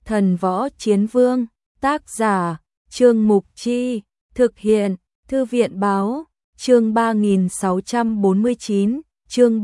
Thần Võ Chiến Vương, tác giả, Trương Mục Chi, thực hiện, Thư viện Báo, chương 3649, chương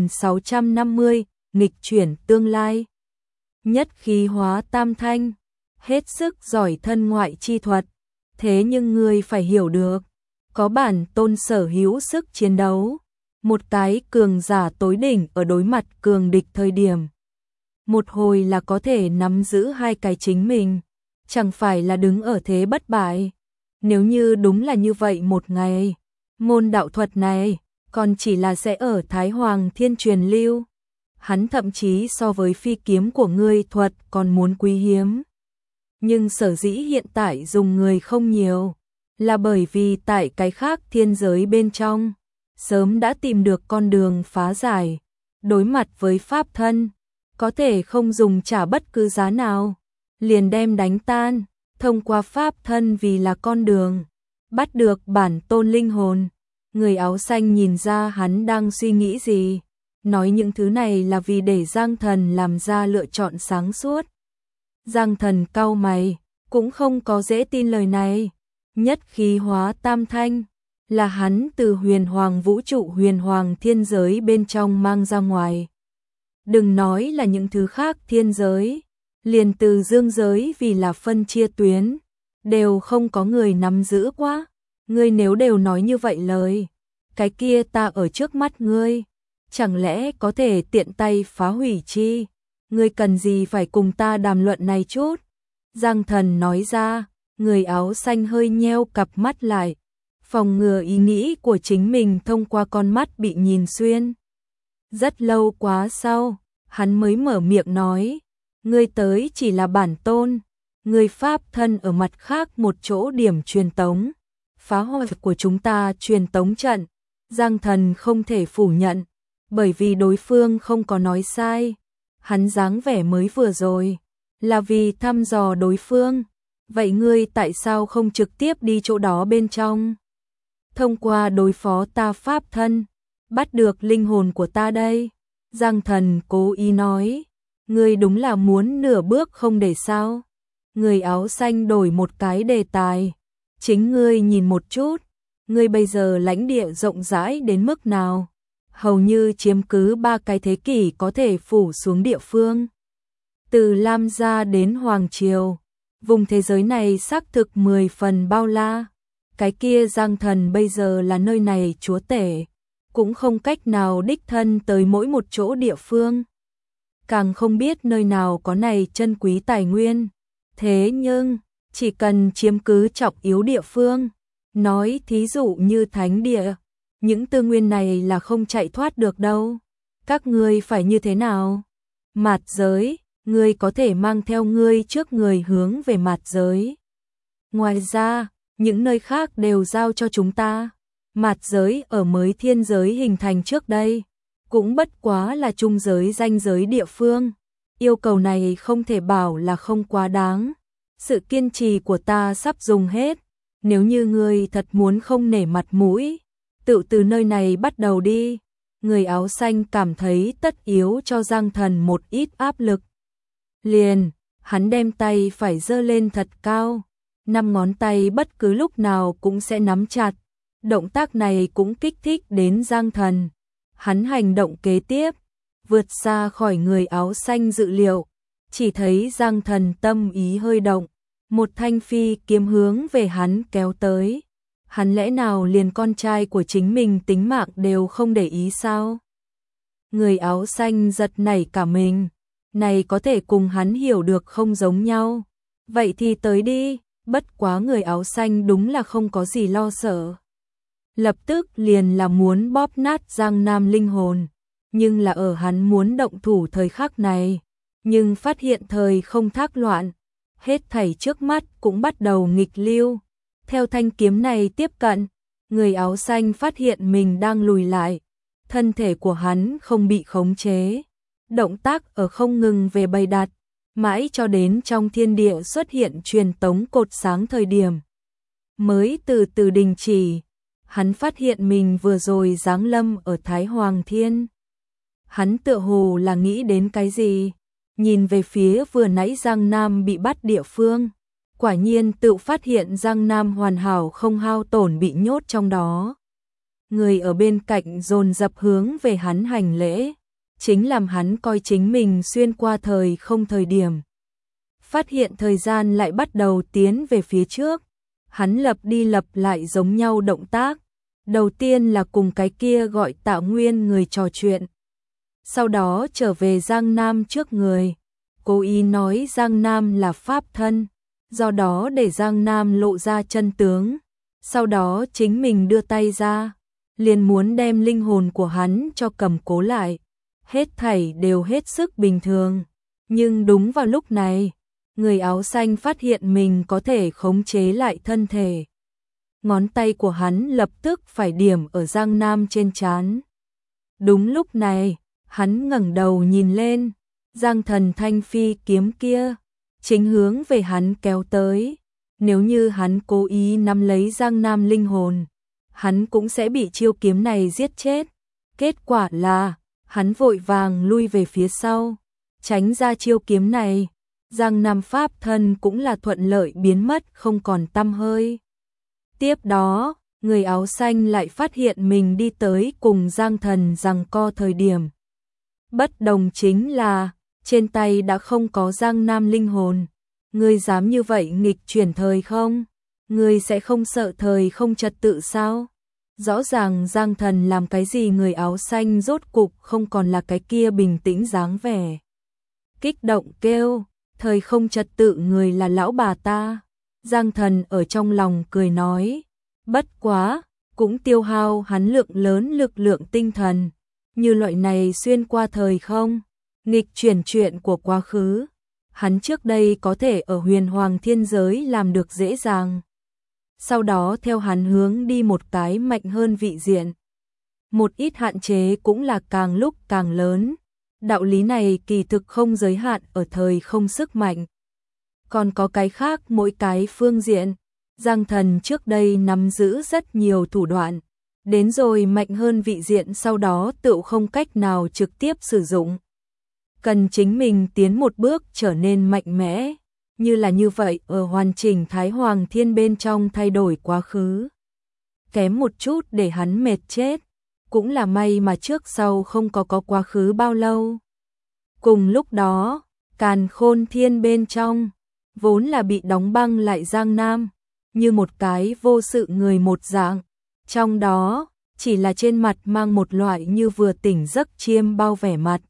3650, nghịch chuyển tương lai. Nhất khí hóa tam thanh, hết sức giỏi thân ngoại chi thuật, thế nhưng ngươi phải hiểu được, có bản tôn sở hữu sức chiến đấu, một cái cường giả tối đỉnh ở đối mặt cường địch thời điểm. Một hồi là có thể nắm giữ hai cái chính mình, chẳng phải là đứng ở thế bất bại. Nếu như đúng là như vậy một ngày, môn đạo thuật này còn chỉ là sẽ ở Thái Hoàng Thiên truyền lưu. Hắn thậm chí so với phi kiếm của ngươi thuật còn muốn quý hiếm. Nhưng sở dĩ hiện tại dùng người không nhiều, là bởi vì tại cái khác thiên giới bên trong, sớm đã tìm được con đường phá giải. Đối mặt với pháp thân, có thể không dùng trả bất cứ giá nào, liền đem đánh tan, thông qua pháp thân vì là con đường, bắt được bản tôn linh hồn. Người áo xanh nhìn ra hắn đang suy nghĩ gì, nói những thứ này là vì để Giang Thần làm ra lựa chọn sáng suốt. Giang Thần cau mày, cũng không có dễ tin lời này. Nhất khí hóa tam thanh, là hắn từ huyền hoàng vũ trụ huyền hoàng thiên giới bên trong mang ra ngoài. Đừng nói là những thứ khác thiên giới, liền từ dương giới vì là phân chia tuyến, đều không có người nắm giữ quá. Ngươi nếu đều nói như vậy lời, cái kia ta ở trước mắt ngươi, chẳng lẽ có thể tiện tay phá hủy chi? Ngươi cần gì phải cùng ta đàm luận này chút? Giang Thần nói ra, người áo xanh hơi nheo cặp mắt lại, phòng ngừa ý nghĩ của chính mình thông qua con mắt bị nhìn xuyên. Rất lâu quá sau, hắn mới mở miệng nói, ngươi tới chỉ là bản tôn, ngươi pháp thân ở mặt khác một chỗ điểm truyền tống, phá hoại của chúng ta truyền tống trận. Giang Thần không thể phủ nhận, bởi vì đối phương không có nói sai. Hắn dáng vẻ mới vừa rồi là vì thăm dò đối phương. Vậy ngươi tại sao không trực tiếp đi chỗ đó bên trong, thông qua đối phó ta pháp thân, bắt được linh hồn của ta đây? Giang Thần cố ý nói, ngươi đúng là muốn nửa bước không để sao? Người áo xanh đổi một cái đề tài, chính ngươi nhìn một chút, ngươi bây giờ lãnh địa rộng rãi đến mức nào, hầu như chiếm cứ 3 cái thế kỷ có thể phủ xuống địa phương. Từ Lam Gia đến Hoàng Triều, vùng thế giới này xác thực 10 phần bao la. Cái kia Giang Thần bây giờ là nơi này chúa tể, cũng không cách nào đích thân tới mỗi một chỗ địa phương. Càng không biết nơi nào có này chân quý tài nguyên. Thế nhưng, chỉ cần chiếm cứ trọng yếu địa phương, nói thí dụ như thánh địa, những tư nguyên này là không chạy thoát được đâu. Các ngươi phải như thế nào? Mạt giới, ngươi có thể mang theo ngươi trước người hướng về mạt giới. Ngoài ra, những nơi khác đều giao cho chúng ta. Mạt giới ở mới thiên giới hình thành trước đây, cũng bất quá là trung giới ranh giới địa phương. Yêu cầu này không thể bảo là không quá đáng. Sự kiên trì của ta sắp dùng hết. Nếu như ngươi thật muốn không nể mặt mũi, tự từ nơi này bắt đầu đi. Người áo xanh cảm thấy tất yếu cho Giang Thần một ít áp lực. Liền, hắn đem tay phải giơ lên thật cao, 5 ngón tay bất cứ lúc nào cũng sẽ nắm chặt. Động tác này cũng kích thích đến Giang Thần. Hắn hành động kế tiếp, vượt xa khỏi người áo xanh dự liệu. Chỉ thấy Giang Thần tâm ý hơi động, một thanh phi kiếm hướng về hắn kéo tới. Hắn lẽ nào liền con trai của chính mình tính mạng đều không để ý sao? Người áo xanh giật nảy cả mình. Này có thể cùng hắn hiểu được không giống nhau. Vậy thì tới đi, bất quá người áo xanh đúng là không có gì lo sợ. Lập tức liền là muốn bóp nát Giang Nam linh hồn. Nhưng là ở hắn muốn động thủ thời khắc này, nhưng phát hiện thời không thác loạn. Hết thảy trước mắt cũng bắt đầu nghịch lưu. Theo thanh kiếm này tiếp cận, người áo xanh phát hiện mình đang lùi lại. Thân thể của hắn không bị khống chế. Động tác ở không ngừng về bày đặt, mãi cho đến trong thiên địa xuất hiện truyền tống cột sáng thời điểm. Mới từ từ đình chỉ, hắn phát hiện mình vừa rồi giáng lâm ở Thái Hoàng Thiên. Hắn tựa hồ là nghĩ đến cái gì, nhìn về phía vừa nãy Giang Nam bị bắt địa phương. Quả nhiên tự phát hiện Giang Nam hoàn hảo không hao tổn bị nhốt trong đó. Người ở bên cạnh dồn dập hướng về hắn hành lễ, chính làm hắn coi chính mình xuyên qua thời không thời điểm. Phát hiện thời gian lại bắt đầu tiến về phía trước, hắn lập đi lập lại giống nhau động tác. Đầu tiên là cùng cái kia gọi Tạ Nguyên người trò chuyện. Sau đó trở về Giang Nam trước người, cố ý nói Giang Nam là pháp thân, do đó để Giang Nam lộ ra chân tướng. Sau đó chính mình đưa tay ra, liền muốn đem linh hồn của hắn cho cầm cố lại. Hết thảy đều hết sức bình thường. Nhưng đúng vào lúc này, người áo xanh phát hiện mình có thể khống chế lại thân thể. Ngón tay của hắn lập tức phải điểm ở Giang Nam trên trán. Đúng lúc này, hắn ngẩng đầu nhìn lên, Giang Thần thanh phi kiếm kia chính hướng về hắn kéo tới. Nếu như hắn cố ý nắm lấy Giang Nam linh hồn, hắn cũng sẽ bị chiêu kiếm này giết chết. Kết quả là, hắn vội vàng lui về phía sau, tránh ra chiêu kiếm này. Giang Nam pháp thân cũng là thuận lợi biến mất không còn tăm hơi. Tiếp đó, người áo xanh lại phát hiện mình đi tới cùng Giang Thần giằng co thời điểm. Bất đồng chính là, trên tay đã không có Giang Nam linh hồn. Ngươi dám như vậy nghịch chuyển thời không? Ngươi sẽ không sợ thời không trật tự sao? Rõ ràng Giang Thần làm cái gì người áo xanh rốt cục không còn là cái kia bình tĩnh dáng vẻ. Kích động kêu, thời không trật tự người là lão bà ta. Giang Thần ở trong lòng cười nói, bất quá, cũng tiêu hao hắn lượng lớn lực lượng tinh thần. Như loại này xuyên qua thời không, nghịch chuyển chuyện của quá khứ. Hắn trước đây có thể ở huyền hoàng thiên giới làm được dễ dàng. Sau đó theo hắn hướng đi một cái mạnh hơn vị diện. Một ít hạn chế cũng là càng lúc càng lớn. Đạo lý này kỳ thực không giới hạn ở thời không sức mạnh. Còn có cái khác mỗi cái phương diện. Giang Thần trước đây nắm giữ rất nhiều thủ đoạn. Đến rồi mạnh hơn vị diện sau đó tự không cách nào trực tiếp sử dụng. Cần chính mình tiến một bước trở nên mạnh mẽ. Như là như vậy ở hoàn chỉnh Thái Hoàng Thiên bên trong thay đổi quá khứ. Kém một chút để hắn mệt chết. Cũng là may mà trước sau không có quá khứ bao lâu. Cùng lúc đó, Càn Khôn Thiên bên trong, vốn là bị đóng băng lại Giang Nam, như một cái vô sự người một dạng. Trong đó, chỉ là trên mặt mang một loại như vừa tỉnh giấc chiêm bao vẻ mặt.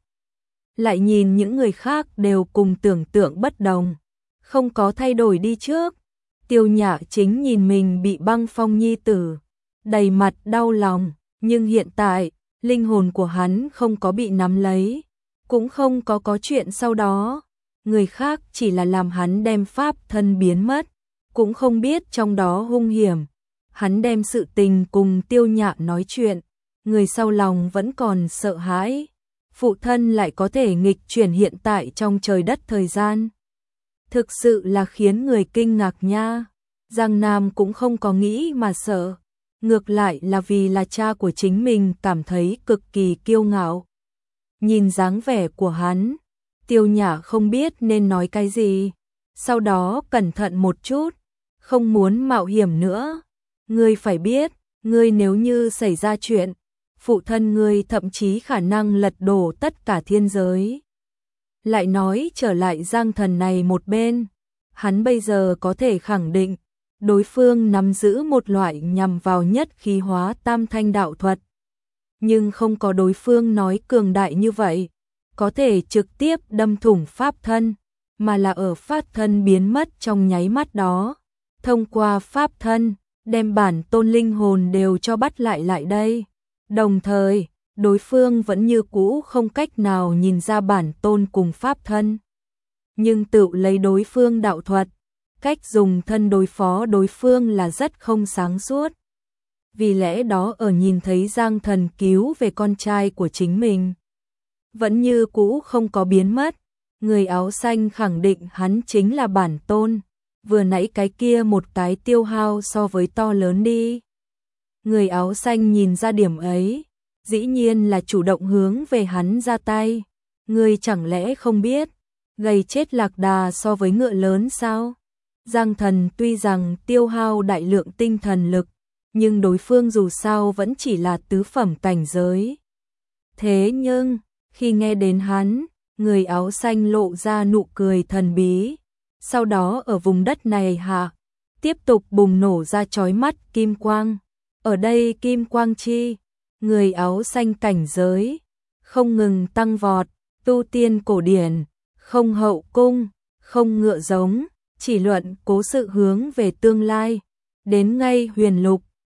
Lại nhìn những người khác đều cùng tưởng tượng bất đồng. Không có thay đổi đi trước. Tiêu Nhã chính nhìn mình bị băng phong nhi tử, đầy mặt đau lòng. Nhưng hiện tại, linh hồn của hắn không có bị nắm lấy, cũng không có chuyện sau đó. Người khác chỉ là làm hắn đem pháp thân biến mất, cũng không biết trong đó hung hiểm. Hắn đem sự tình cùng Tiêu Nhã nói chuyện, người sau lòng vẫn còn sợ hãi. Phụ thân lại có thể nghịch chuyển hiện tại trong trời đất thời gian. Thực sự là khiến người kinh ngạc nha. Giang Nam cũng không có nghĩ mà sợ. Ngược lại là vì là cha của chính mình cảm thấy cực kỳ kiêu ngạo. Nhìn dáng vẻ của hắn, Tiêu Nhã không biết nên nói cái gì. Sau đó cẩn thận một chút, không muốn mạo hiểm nữa. Ngươi phải biết, ngươi nếu như xảy ra chuyện, phụ thân ngươi thậm chí khả năng lật đổ tất cả thiên giới. Lại nói trở lại Giang Thần này một bên, hắn bây giờ có thể khẳng định, đối phương nắm giữ một loại nhằm vào nhất khí hóa tam thanh đạo thuật. Nhưng không có đối phương nói cường đại như vậy, có thể trực tiếp đâm thủng pháp thân, mà là ở pháp thân biến mất trong nháy mắt đó. Thông qua pháp thân, đem bản tôn linh hồn đều cho bắt lại đây. Đồng thời, đối phương vẫn như cũ không cách nào nhìn ra bản tôn cùng pháp thân. Nhưng tự lấy đối phương đạo thuật, cách dùng thân đối phó đối phương là rất không sáng suốt. Vì lẽ đó ở nhìn thấy Giang Thần cứu về con trai của chính mình, vẫn như cũ không có biến mất, người áo xanh khẳng định hắn chính là bản tôn. Vừa nãy cái kia một cái tiêu hao so với to lớn đi. Người áo xanh nhìn ra điểm ấy, dĩ nhiên là chủ động hướng về hắn ra tay. Ngươi chẳng lẽ không biết, gầy chết lạc đà so với ngựa lớn sao? Giang Thần tuy rằng tiêu hao đại lượng tinh thần lực, nhưng đối phương dù sao vẫn chỉ là tứ phẩm cảnh giới. Thế nhưng, khi nghe đến hắn, người áo xanh lộ ra nụ cười thần bí. Sau đó ở vùng đất này tiếp tục bùng nổ ra chói mắt kim quang. Ở đây kim quang chi, người áo xanh cảnh giới, không ngừng tăng vọt, tu tiên cổ điển, không hậu cung, không ngựa giống, chỉ luận cố sự hướng về tương lai. Đến ngay huyền lục,